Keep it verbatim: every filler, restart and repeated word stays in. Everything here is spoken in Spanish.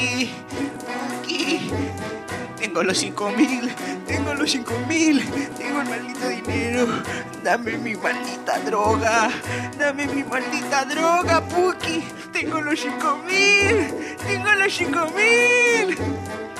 Puki, Puki. Tengo los cinco mil, tengo los cinco mil, tengo el maldito dinero. Dame mi maldita droga, dame mi maldita droga, Puki. Tengo los cinco mil, tengo los cinco mil.